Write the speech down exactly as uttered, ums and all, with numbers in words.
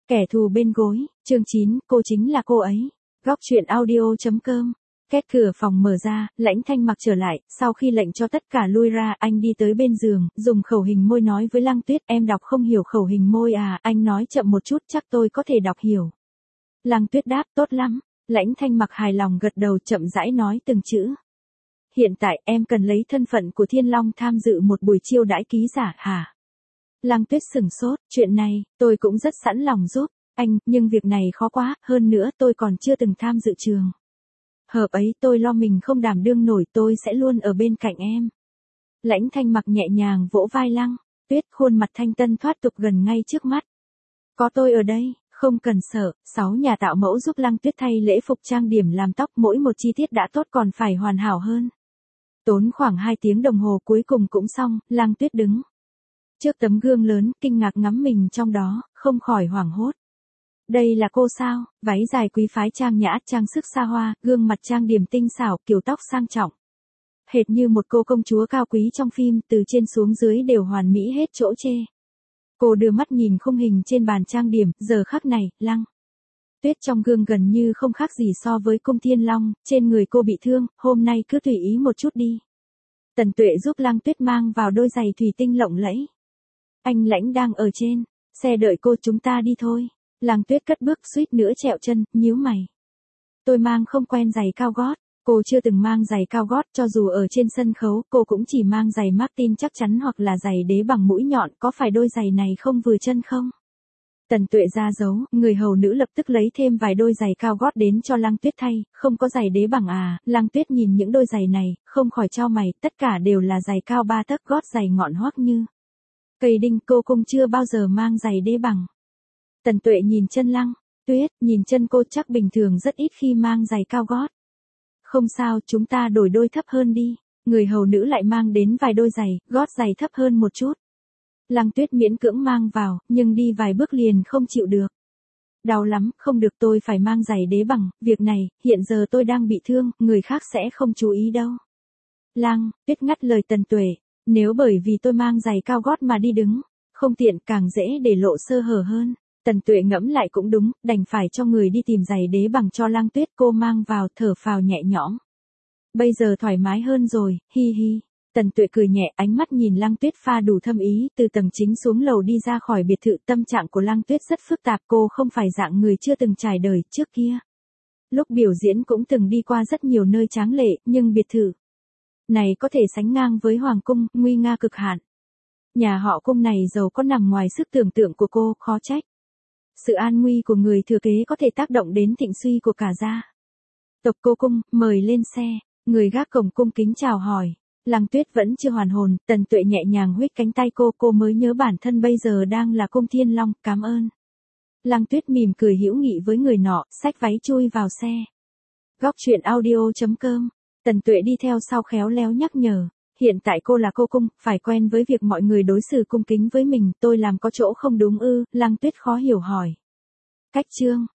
Kẻ thù bên gối, chương chín, cô chính là cô ấy. Góc truyện audio.com. Két cửa phòng mở ra, Lãnh Thanh Mặc trở lại, sau khi lệnh cho tất cả lui ra, anh đi tới bên giường, dùng khẩu hình môi nói với Lăng Tuyết, em đọc không hiểu khẩu hình môi à, anh nói chậm một chút chắc tôi có thể đọc hiểu. Lăng Tuyết đáp, tốt lắm. Lãnh Thanh Mặc hài lòng gật đầu chậm rãi nói từng chữ. Hiện tại em cần lấy thân phận của Thiên Long tham dự một buổi chiêu đãi ký giả hả? Lăng Tuyết sửng sốt, chuyện này, tôi cũng rất sẵn lòng giúp anh, nhưng việc này khó quá, hơn nữa tôi còn chưa từng tham dự trường hợp ấy, tôi lo mình không đảm đương nổi, tôi sẽ luôn ở bên cạnh em. Lãnh Thanh Mặc nhẹ nhàng vỗ vai Lăng Tuyết, khuôn mặt thanh tân thoát tục gần ngay trước mắt. Có tôi ở đây, không cần sợ. Sáu nhà tạo mẫu giúp Lăng Tuyết thay lễ phục trang điểm làm tóc, mỗi một chi tiết đã tốt còn phải hoàn hảo hơn. Tốn khoảng hai tiếng đồng hồ cuối cùng cũng xong, Lăng Tuyết đứng trước tấm gương lớn, kinh ngạc ngắm mình trong đó, không khỏi hoảng hốt. Đây là cô sao? Váy dài quý phái trang nhã, trang sức xa hoa, gương mặt trang điểm tinh xảo, kiểu tóc sang trọng. Hệt như một cô công chúa cao quý trong phim, từ trên xuống dưới đều hoàn mỹ hết chỗ chê. Cô đưa mắt nhìn khung hình trên bàn trang điểm, giờ khắc này, Lăng Tuyết trong gương gần như không khác gì so với cung Thiên Long, trên người cô bị thương, hôm nay cứ tùy ý một chút đi. Tần Tuệ giúp Lăng Tuyết mang vào đôi giày thủy tinh lộng lẫy. Anh Lãnh đang ở trên xe đợi cô, chúng ta đi thôi. Lăng Tuyết cất bước suýt nữa trẹo chân, nhíu mày. Tôi mang không quen giày cao gót. Cô chưa từng mang giày cao gót, cho dù ở trên sân khấu, cô cũng chỉ mang giày Martin chắc chắn hoặc là giày đế bằng mũi nhọn, có phải đôi giày này không vừa chân không? Tần Tuệ ra dấu, người hầu nữ lập tức lấy thêm vài đôi giày cao gót đến cho Lăng Tuyết thay, không có giày đế bằng à? Lăng Tuyết nhìn những đôi giày này, không khỏi chau mày, tất cả đều là giày cao ba tấc, gót giày ngọn hoắc như cây đinh, cô cũng chưa bao giờ mang giày đế bằng. Tần Tuệ nhìn chân Lăng Tuyết, nhìn chân cô chắc bình thường rất ít khi mang giày cao gót. Không sao, chúng ta đổi đôi thấp hơn đi. Người hầu nữ lại mang đến vài đôi giày, gót giày thấp hơn một chút. Lăng Tuyết miễn cưỡng mang vào, nhưng đi vài bước liền không chịu được. Đau lắm, không được, tôi phải mang giày đế bằng, việc này, hiện giờ tôi đang bị thương, người khác sẽ không chú ý đâu. Lăng Tuyết ngắt lời Tần Tuệ, nếu bởi vì tôi mang giày cao gót mà đi đứng, không tiện, càng dễ để lộ sơ hở hơn. Tần Tuệ ngẫm lại cũng đúng, đành phải cho người đi tìm giày đế bằng cho Lăng Tuyết, cô mang vào, thở phào nhẹ nhõm. Bây giờ thoải mái hơn rồi, hi hi. Tần Tuệ cười nhẹ, ánh mắt nhìn Lăng Tuyết pha đủ thâm ý, từ tầng chính xuống lầu đi ra khỏi biệt thự. Tâm trạng của Lăng Tuyết rất phức tạp, cô không phải dạng người chưa từng trải đời trước kia. Lúc biểu diễn cũng từng đi qua rất nhiều nơi tráng lệ, nhưng biệt thự này có thể sánh ngang với hoàng cung, nguy nga cực hạn. Nhà họ Cung này giàu có nằm ngoài sức tưởng tượng của cô, khó trách sự an nguy của người thừa kế có thể tác động đến thịnh suy của cả gia tộc. Cô Cung, mời lên xe. Người gác cổng cung kính chào hỏi. Lăng Tuyết vẫn chưa hoàn hồn, Tần Tuệ nhẹ nhàng huých cánh tay cô, cô mới nhớ bản thân bây giờ đang là cung Thiên Long, cảm ơn. Lăng Tuyết mỉm cười hữu nghị với người nọ, xách váy chui vào xe. Góc truyện audio.com. Tần Tuệ đi theo sau khéo léo nhắc nhở. Hiện tại cô là cô Cung, phải quen với việc mọi người đối xử cung kính với mình, tôi làm có chỗ không đúng ư? Lăng Tuyết khó hiểu hỏi. Cách chương.